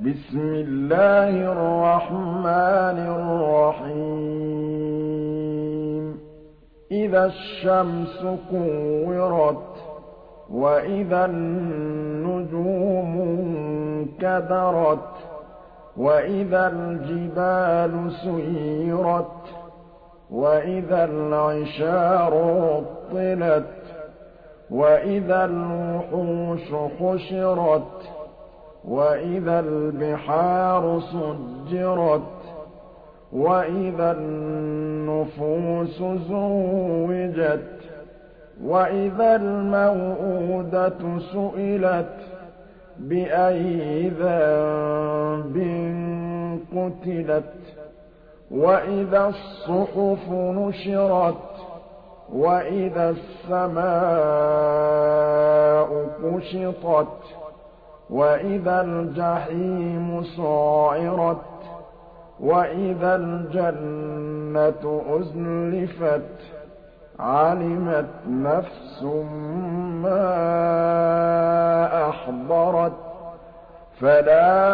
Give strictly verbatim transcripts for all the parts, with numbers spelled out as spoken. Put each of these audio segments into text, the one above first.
بسم الله الرحمن الرحيم إذا الشمس كورت وإذا النجوم انكدرت وإذا الجبال سيرت وإذا العشار عطلت وإذا الوحوش حشرت وإذا البحار سجرت وإذا النفوس زوجت وإذا الموءودة سئلت بأي ذنب قتلت وإذا الصحف نشرت وإذا السماء كشطت وإذا الجحيم سعرت وإذا الجنة أزلفت علمت نفس ما أحضرت فلا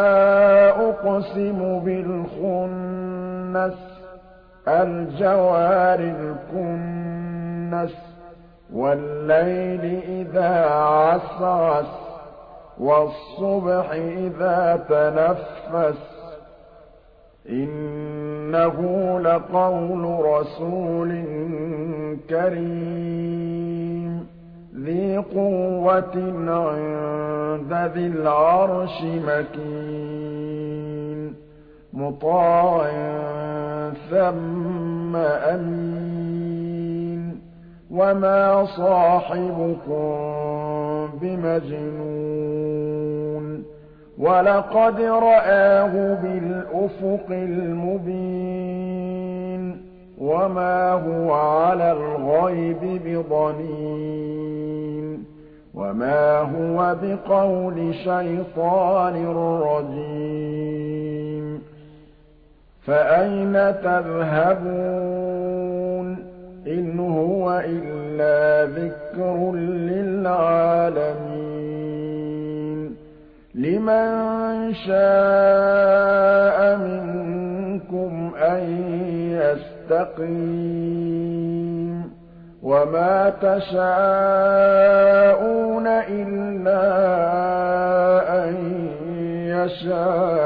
أقسم بالخنس الجوار الكنس والليل إذا عسعس والصبح إذا تنفس إنه لقول رسول كريم ذي قوة عند ذي العرش مكين مطاع ثم أمين وما صاحبكم بمجنون ولقد رآه بالأفق المبين وما هو على الغيب بضنين وما هو بقول شيطان رجيم فأين تذهبون إن هو إلا ذكر للعالمين لمن شاء منكم أن يستقيم وما تشاءون إلا أن يشاء